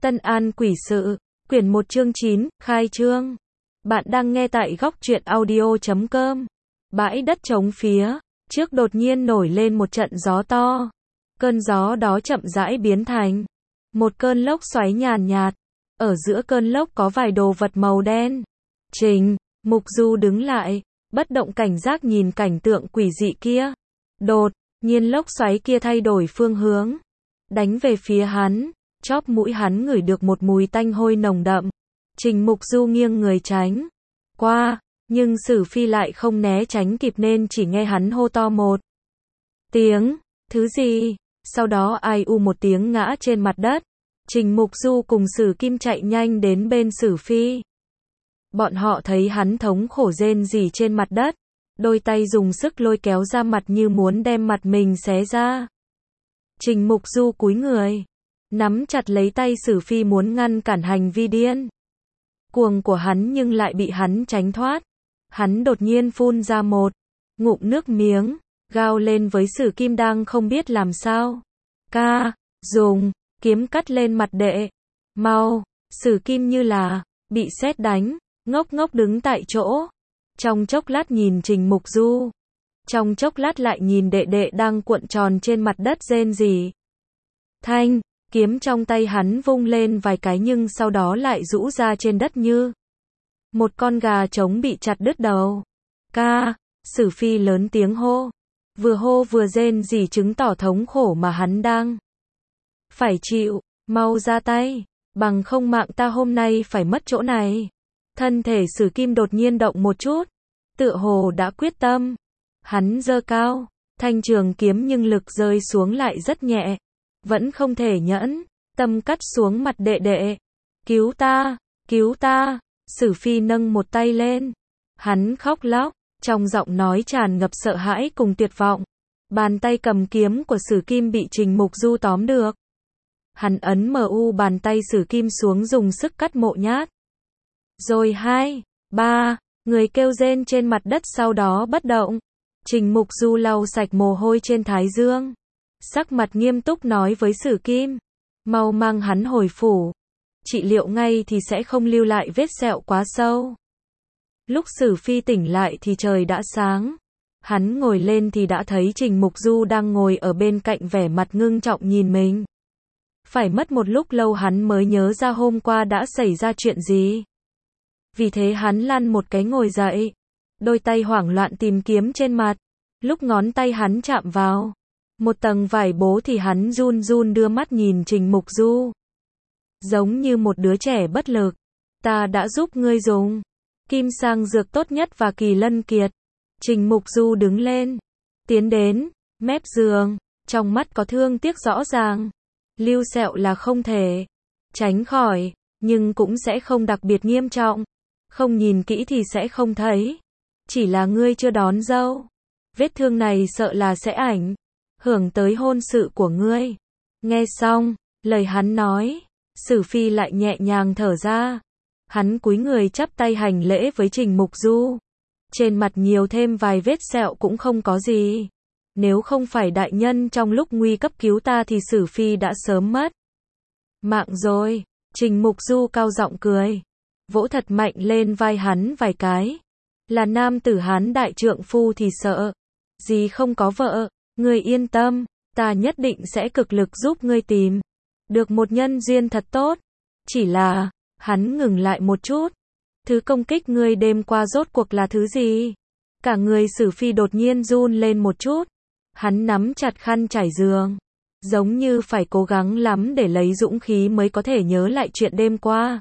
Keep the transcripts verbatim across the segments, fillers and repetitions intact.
Tân An Quỷ Sự, quyển một chương chín, khai trương. Bạn đang nghe tại góc truyện audio chấm com. Bãi đất trống phía trước đột nhiên nổi lên một trận gió to. Cơn gió đó chậm rãi biến thành một cơn lốc xoáy nhàn nhạt. Ở giữa cơn lốc có vài đồ vật màu đen. Trình Mục Du đứng lại, bất động cảnh giác nhìn cảnh tượng quỷ dị kia. Đột nhiên lốc xoáy kia thay đổi phương hướng, đánh về phía hắn. Chóp mũi hắn ngửi được một mùi tanh hôi nồng đậm. Trình Mục Du nghiêng người tránh qua, nhưng Sử Phi lại không né tránh kịp nên chỉ nghe hắn hô to một tiếng, thứ gì? Sau đó ai u một tiếng ngã trên mặt đất. Trình Mục Du cùng Sử Kim chạy nhanh đến bên Sử Phi. Bọn họ thấy hắn thống khổ rên rỉ trên mặt đất, đôi tay dùng sức lôi kéo ra mặt như muốn đem mặt mình xé ra. Trình Mục Du cúi người, nắm chặt lấy tay Sử Phi muốn ngăn cản hành vi điên cuồng của hắn nhưng lại bị hắn tránh thoát. Hắn đột nhiên phun ra một ngụm nước miếng, gào lên với Sử Kim đang không biết làm sao. Ca, dùng kiếm cắt lên mặt đệ. Mau! Sử Kim như là bị sét đánh, ngốc ngốc đứng tại chỗ. Trong chốc lát nhìn Trình Mục Du, trong chốc lát lại nhìn đệ đệ đang cuộn tròn trên mặt đất rên rỉ. Thanh kiếm trong tay hắn vung lên vài cái nhưng sau đó lại rũ ra trên đất như một con gà trống bị chặt đứt đầu. Ca! Sử Phi lớn tiếng hô, vừa hô vừa rên rỉ chứng tỏ thống khổ mà hắn đang phải chịu. Mau ra tay, bằng không mạng ta hôm nay phải mất chỗ này. Thân thể Sử Kim đột nhiên động một chút, tựa hồ đã quyết tâm. Hắn giơ cao thanh trường kiếm nhưng lực rơi xuống lại rất nhẹ, vẫn không thể nhẫn tâm cắt xuống mặt đệ đệ. Cứu ta, cứu ta! Sử Phi nâng một tay lên, hắn khóc lóc, trong giọng nói tràn ngập sợ hãi cùng tuyệt vọng. Bàn tay cầm kiếm của Sử Kim bị Trình Mục Du tóm được. Hắn ấn mờ u bàn tay Sử Kim xuống dùng sức cắt mộ nhát. Rồi hai, ba, người kêu rên trên mặt đất sau đó bất động. Trình Mục Du lau sạch mồ hôi trên thái dương, sắc mặt nghiêm túc nói với Sử Kim, mau mang hắn hồi phủ, trị liệu ngay thì sẽ không lưu lại vết sẹo quá sâu. Lúc Sử Phi tỉnh lại thì trời đã sáng. Hắn ngồi lên thì đã thấy Trình Mục Du đang ngồi ở bên cạnh vẻ mặt ngưng trọng nhìn mình. Phải mất một lúc lâu hắn mới nhớ ra hôm qua đã xảy ra chuyện gì. Vì thế hắn lăn một cái ngồi dậy, đôi tay hoảng loạn tìm kiếm trên mặt. Lúc ngón tay hắn chạm vào một tầng vải bố thì hắn run run đưa mắt nhìn Trình Mục Du, giống như một đứa trẻ bất lực. Ta đã giúp ngươi dùng kim sang dược tốt nhất và kỳ lân kiệt. Trình Mục Du đứng lên, tiến đến mép giường, trong mắt có thương tiếc rõ ràng. Lưu sẹo là không thể tránh khỏi, nhưng cũng sẽ không đặc biệt nghiêm trọng. Không nhìn kỹ thì sẽ không thấy. Chỉ là ngươi chưa đón dâu. Vết thương này sợ là sẽ ảnh hưởng tới hôn sự của ngươi. Nghe xong lời hắn nói, Sử Phi lại nhẹ nhàng thở ra. Hắn cúi người chắp tay hành lễ với Trình Mục Du. Trên mặt nhiều thêm vài vết sẹo cũng không có gì. Nếu không phải đại nhân trong lúc nguy cấp cứu ta thì Sử Phi đã sớm mất mạng rồi. Trình Mục Du cao giọng cười, vỗ thật mạnh lên vai hắn vài cái. Là nam tử Hán đại trượng phu thì sợ gì không có vợ. Ngươi yên tâm, ta nhất định sẽ cực lực giúp ngươi tìm được một nhân duyên thật tốt. Chỉ là, hắn ngừng lại một chút. Thứ công kích ngươi đêm qua rốt cuộc là thứ gì? Cả người Sử Phi đột nhiên run lên một chút. Hắn nắm chặt khăn trải giường, giống như phải cố gắng lắm để lấy dũng khí mới có thể nhớ lại chuyện đêm qua.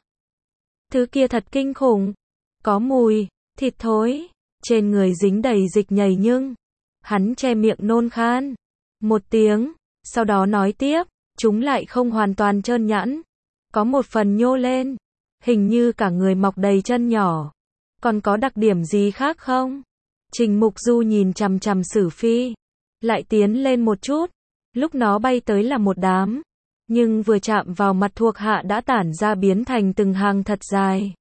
Thứ kia thật kinh khủng, có mùi thịt thối, trên người dính đầy dịch nhầy nhưng hắn che miệng nôn khan một tiếng, sau đó nói tiếp, chúng lại không hoàn toàn trơn nhẵn, có một phần nhô lên, hình như cả người mọc đầy chân nhỏ. Còn có đặc điểm gì khác không? Trình Mục Du nhìn chằm chằm Sử Phi, lại tiến lên một chút. Lúc nó bay tới là một đám, nhưng vừa chạm vào mặt thuộc hạ đã tản ra biến thành từng hàng thật dài.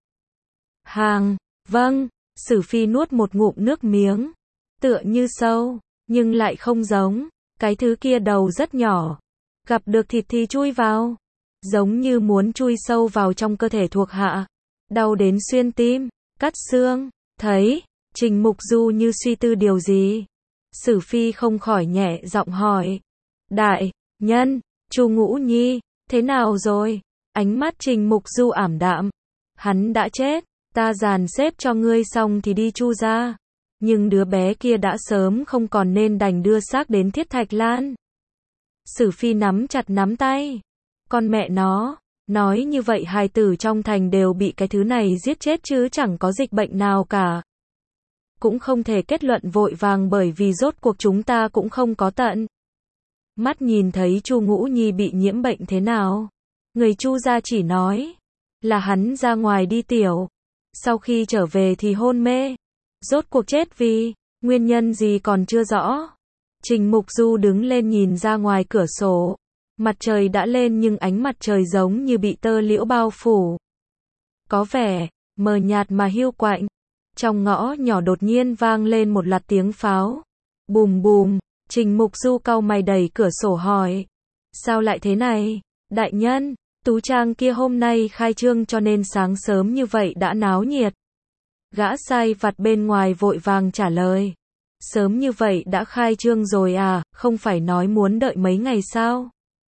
Hàng, vâng. Sử Phi nuốt một ngụm nước miếng, tựa như sâu, nhưng lại không giống. Cái thứ kia đầu rất nhỏ, gặp được thịt thì chui vào. giống như muốn chui sâu vào trong cơ thể thuộc hạ, đau đến xuyên tim, cắt xương. Thấy Trình Mục Du như suy tư điều gì, Sử Phi không khỏi nhẹ giọng hỏi, đại nhân, Chu Ngũ Nhi, thế nào rồi? Ánh mắt Trình Mục Du ảm đạm, hắn đã chết, ta dàn xếp cho ngươi xong thì đi Chu gia, nhưng đứa bé kia đã sớm không còn nên đành đưa xác đến Thiết Thạch Lan. Sử Phi nắm chặt nắm tay, con mẹ nó, nói như vậy hài tử trong thành đều bị cái thứ này giết chết chứ chẳng có dịch bệnh nào cả. Cũng không thể kết luận vội vàng bởi vì rốt cuộc chúng ta cũng không có tận mắt nhìn thấy Chu Ngũ Nhi bị nhiễm bệnh thế nào. Người Chu gia chỉ nói là hắn ra ngoài đi tiểu, sau khi trở về thì hôn mê, rốt cuộc chết vì nguyên nhân gì còn chưa rõ. Trình Mục Du đứng lên nhìn ra ngoài cửa sổ, mặt trời đã lên nhưng ánh mặt trời giống như bị tơ liễu bao phủ, có vẻ mờ nhạt mà hiu quạnh. Trong ngõ nhỏ đột nhiên vang lên một loạt tiếng pháo, bùm bùm. Trình Mục Du cau mày đẩy cửa sổ hỏi, sao lại thế này? Đại nhân, Tú Trang kia hôm nay khai trương cho nên sáng sớm như vậy đã náo nhiệt. Gã sai vặt bên ngoài vội vàng trả lời, sớm như vậy đã khai trương rồi à, không phải nói muốn đợi mấy ngày sao?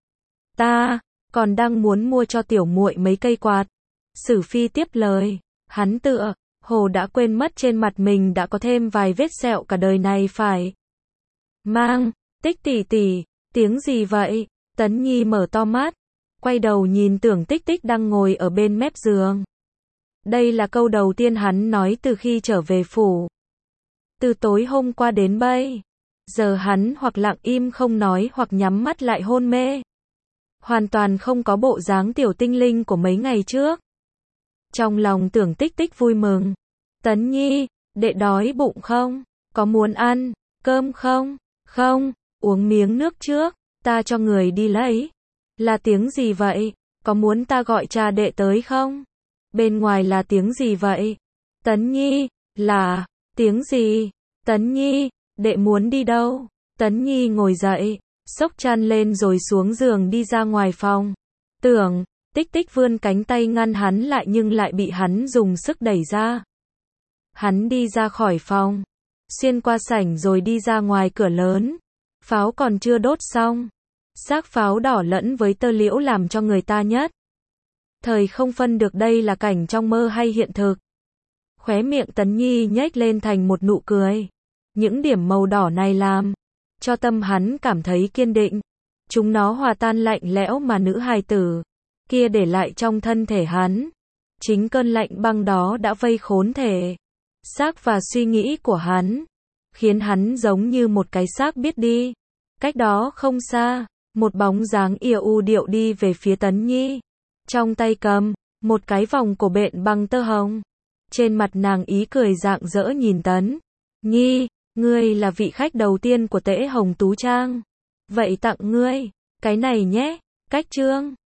Ta còn đang muốn mua cho tiểu muội mấy cây quạt. Sử Phi tiếp lời, hắn tựa hồ đã quên mất trên mặt mình đã có thêm vài vết sẹo cả đời này phải mang. Tích tỷ tỷ, tiếng gì vậy? Tấn Nhi mở to mắt, quay đầu nhìn Tưởng Tích Tích đang ngồi ở bên mép giường. Đây là câu đầu tiên hắn nói từ khi trở về phủ. Từ tối hôm qua đến bây giờ hắn hoặc lặng im không nói hoặc nhắm mắt lại hôn mê, hoàn toàn không có bộ dáng tiểu tinh linh của mấy ngày trước. Trong lòng Tưởng Tích Tích vui mừng. Tấn Nhi, đệ đói bụng không? Có muốn ăn cơm không? Không, uống miếng nước trước, ta cho người đi lấy. Là tiếng gì vậy? Có muốn ta gọi cha đệ tới không? Bên ngoài là tiếng gì vậy? Tấn Nhi, là tiếng gì? Tấn Nhi, đệ muốn đi đâu? Tấn Nhi ngồi dậy, xốc chăn lên rồi xuống giường đi ra ngoài phòng. Tưởng Tích Tích vươn cánh tay ngăn hắn lại nhưng lại bị hắn dùng sức đẩy ra. Hắn đi ra khỏi phòng, xuyên qua sảnh rồi đi ra ngoài cửa lớn. Pháo còn chưa đốt xong, xác pháo đỏ lẫn với tơ liễu làm cho người ta nhất thời không phân được đây là cảnh trong mơ hay hiện thực. Khóe miệng Tấn Nhi nhếch lên thành một nụ cười. Những điểm màu đỏ này làm cho tâm hắn cảm thấy kiên định. Chúng nó hòa tan lạnh lẽo mà nữ hài tử kia để lại trong thân thể hắn. Chính cơn lạnh băng đó đã vây khốn thể xác và suy nghĩ của hắn, khiến hắn giống như một cái xác biết đi. Cách đó không xa, một bóng dáng yêu u điệu đi về phía Tấn Nhi, trong tay cầm một cái vòng cổ bện bằng tơ hồng. Trên mặt nàng ý cười rạng rỡ nhìn Tấn Nhi, ngươi là vị khách đầu tiên của Tễ Hồng Tú Trang, vậy tặng ngươi cái này nhé. Cách chương